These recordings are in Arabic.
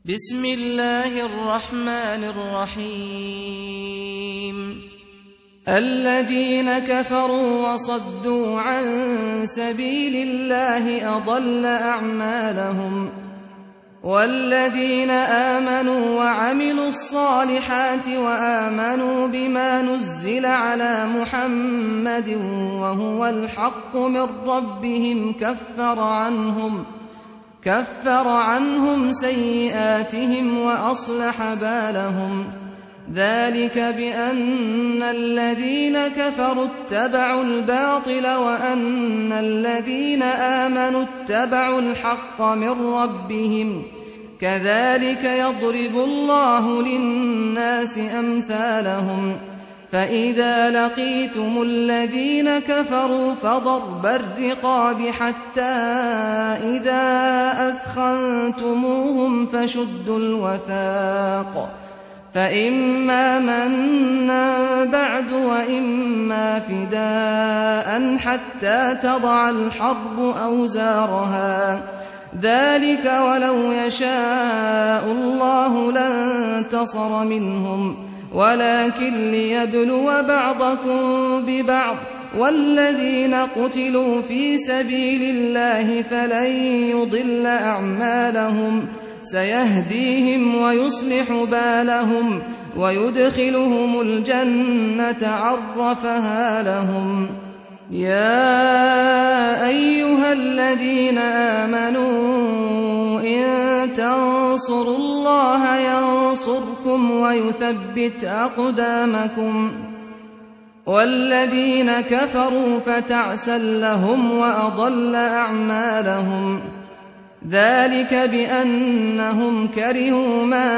بسم الله الرحمن الرحيم الذين كفروا وصدوا عن سبيل الله أضل أعمالهم والذين آمنوا وعملوا الصالحات وآمنوا بما نزل على محمد وهو الحق من ربهم كفر عنهم سيئاتهم وأصلح بالهم ذلك بأن الذين كفروا اتبعوا الباطل وأن الذين آمنوا اتبعوا الحق من ربهم كذلك يضرب الله للناس أمثالهم فإذا لقيتم الذين كفروا فضرب الرقاب حتى إذا أثخنتموهم فشدوا الوثاق فإما منا بعد وإما فداء حتى تضع الحرب أوزارها ذلك ولو يشاء الله لانتصر منهم ولكن ليبلو بعضكم ببعض والذين قتلوا في سبيل الله فلن يضل أعمالهم سيهديهم ويصلح بالهم ويدخلهم الجنة عرفها لهم يا أيها الذين آمنوا إن تنصروا الله ينصركم ويثبت أقدامكم والذين كفروا فتعسا لهم وأضل أعمالهم ذلك بأنهم كرهوا ما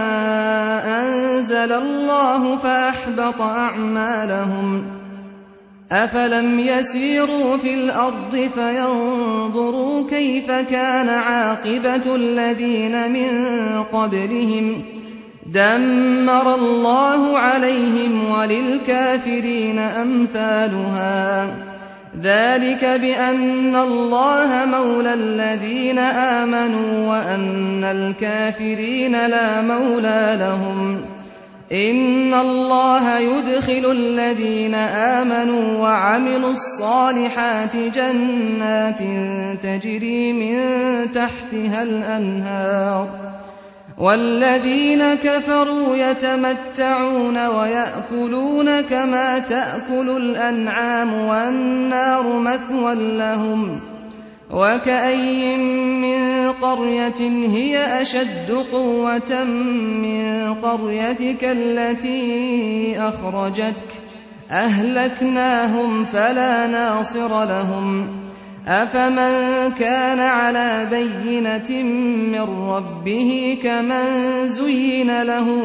أنزل الله فأحبط أعمالهم أفلم يسيروا في الأرض فينظروا كيف كان عاقبة الذين من قبلهم دمر الله عليهم وللكافرين أمثالها ذلك بأن الله مولى الذين آمنوا وأن الكافرين لا مولى لهم إن الله يدخل الذين آمنوا وعملوا الصالحات جنات تجري من تحتها الأنهار والذين كفروا يتمتعون ويأكلون كما تأكل الأنعام والنار مثوى لهم وكأي من قرية هي أشد قوة من قريتك التي أخرجتك أهلكناهم فلا ناصر لهم أفمن كان على بينة من ربه كمن زين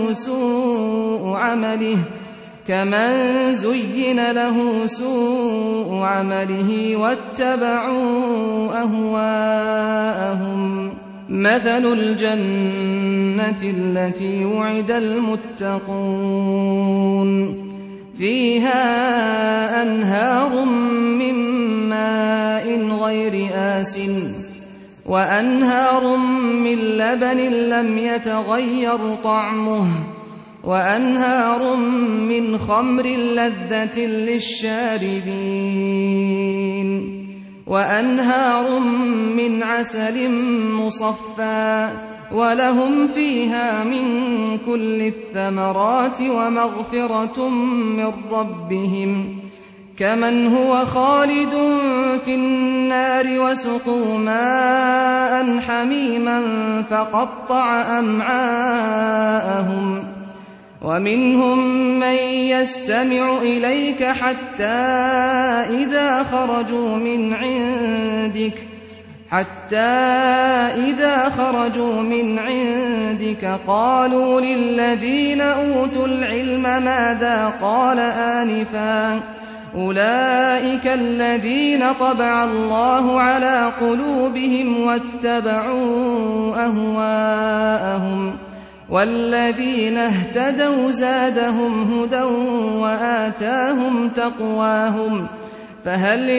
له سوء عمله واتبعوا أهواءهم مثل الجنة التي وعد المتقون فيها أنهار من ماء غير آسن وأنهار من لبن لم يتغير طعمه وأنهار من خمر لذة للشاربين وأنهار من عسل مصفى ولهم فيها من كل الثمرات ومغفرة من ربهم كمن هو خالد في النار وسقوا ماء حميما فقطع أمعاءهم ومنهم من يستمع إليك حتى إذا خرجوا من عندك قالوا للذين أوتوا العلم ماذا قال آنفا أولئك الذين طبع الله على قلوبهم واتبعوا أهواءهم والذين اهتدوا زادهم هدى وآتاهم تقواهم فهل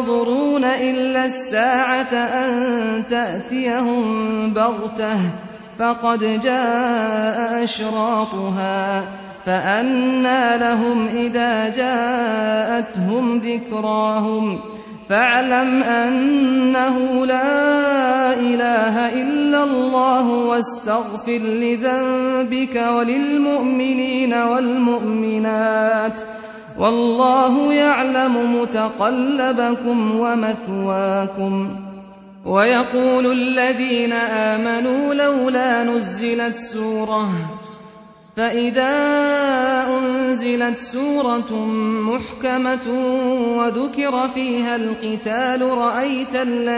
ينظرون إلا الساعة أن تأتيهم بغتة فقد جاء أشراطها فأنى لهم إذا جاءتهم ذكراهم فاعلم أنه لا إله إلا الله واستغفر لذنبك وللمؤمنين والمؤمنات والله يعلم متقلبكم ومثواكم. ويقول الذين آمنوا لولا نزلت سورة فإذا أنزلت سورة محكمة وذكر فيها القتال رأيت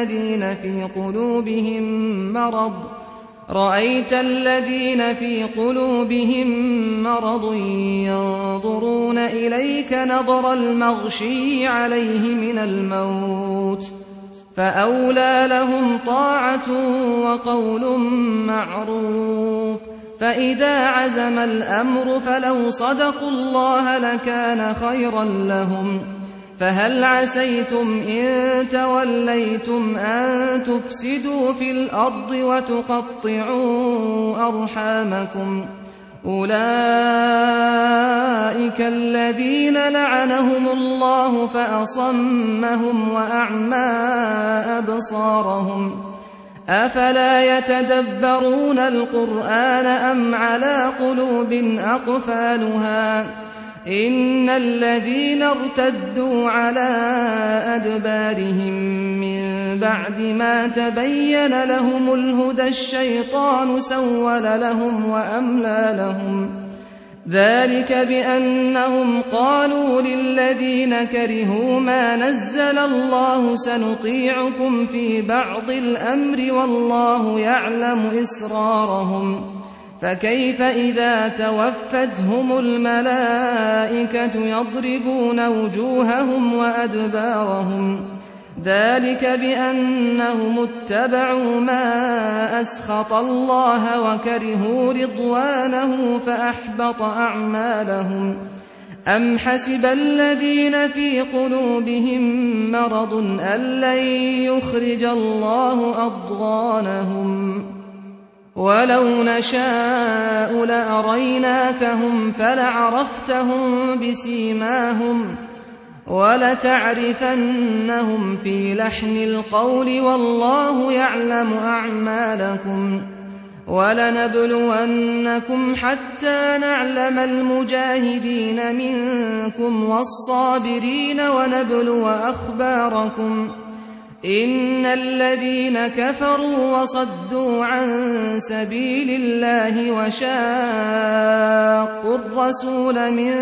الذين في قلوبهم مرض ينظرون إليك نظر المغشي عليه من الموت فأولى لهم طاعة وقول معروف. فإذا عزم الأمر فلو صدقوا الله لكان خيرا لهم. فهل عسيتم إن توليتم أن تفسدوا في الأرض وتقطعوا أرحامكم أولئك الذين لعنهم الله فأصمهم وأعمى أبصارهم أفلا يتدبرون القرآن أم على قلوب أقفالها إن الذين ارتدوا على أدبارهم من بعد ما تبين لهم الهدى الشيطان سول لهم وأملى لهم ذلك بأنهم قالوا للذين كرهوا ما نزل الله سنطيعكم في بعض الأمر والله يعلم إسرارهم فكيف إذا توفتهم الملائكة يضربون وجوههم وأدبارهم ذلك بأنهم اتبعوا ما أسخط الله وكرهوا رضوانه فأحبط أعمالهم. أم حسب الذين في قلوبهم مرض أن لن يخرج الله أضغانهم ولو نشاء لأريناكهم فلعرفتهم بسيماهم ولتعرفنهم في لحن القول والله يعلم أعمالكم. ولنبلونكم حتى نعلم المجاهدين منكم والصابرين ونبلو أخباركم إن الذين كفروا وصدوا عن سبيل الله وشاقوا الرسول من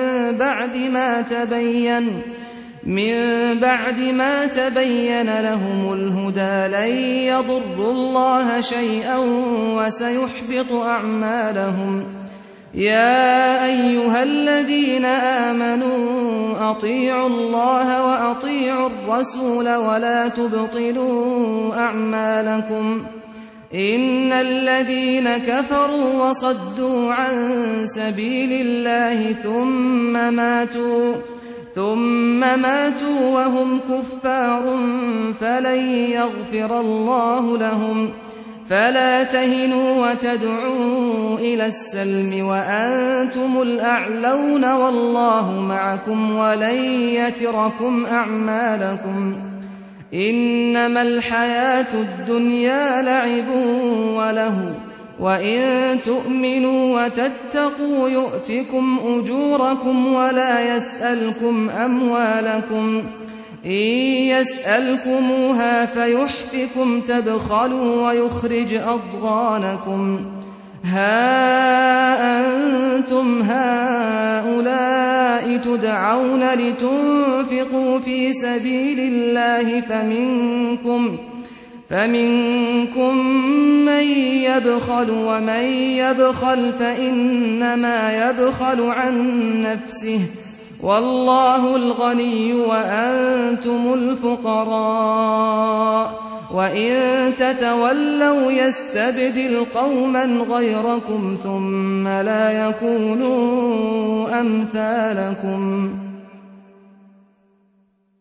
بعد ما تبين لهم الهدى لن يضروا الله شيئا وسيحبط أعمالهم. يا أيها الذين آمنوا أطيعوا الله وأطيعوا الرسول ولا تبطلوا أعمالكم إن الذين كفروا وصدوا عن سبيل الله ثم ماتوا وهم كفار فلن يغفر الله لهم. فلا تهنوا وتدعوا إلى السلم وأنتم الأعلون والله معكم ولن يتركم أعمالكم. إنما الحياة الدنيا لعب وله وإن تؤمنوا وتتقوا يؤتكم أجوركم ولا يسألكم أموالكم إن يسألكموها فيحفكم تبخلوا ويخرج أضغانكم. ها أنتم هؤلاء تدعون لتنفقوا في سبيل الله فمنكم من يبخل ومن يبخل فإنما يبخل عن نفسه والله الغني وأنتم الفقراء وإن تتولوا يستبدل قوما غيركم ثم لا يكونوا أمثالكم.